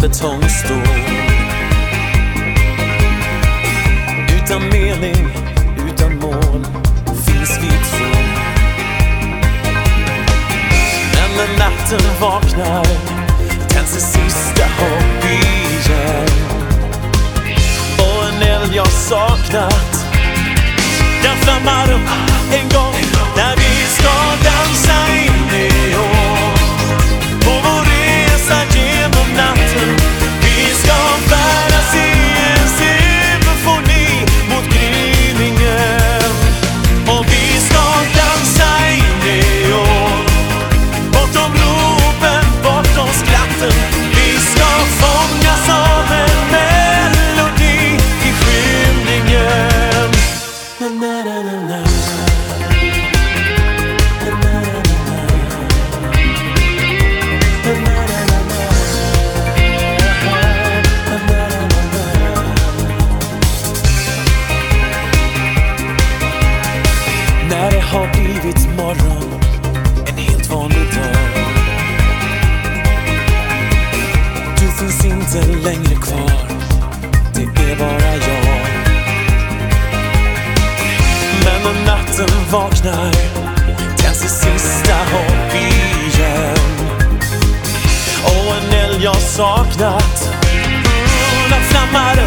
betongstål. Utan mening, utan mål finns vi två. Men när natten vaknar tänds det sista hopp igen. Och en eld jag saknat, den flammar upp en gång när vi ska dansa in i år. På vår resa genom natten vi ska färdas i en symfoni mot gryningen. Och vi ska dansa in i år, bortom ropen, bortom skratten. Vi ska fångas av en melodi i skymningen. Na, na, na, na, na. När det har blivit morgon, en helt vanlig dag. Du finns inte längre kvar, det är bara jag. Men när natten vaknar tänds det sista hopp igen. Och en eld jag saknat, den flammar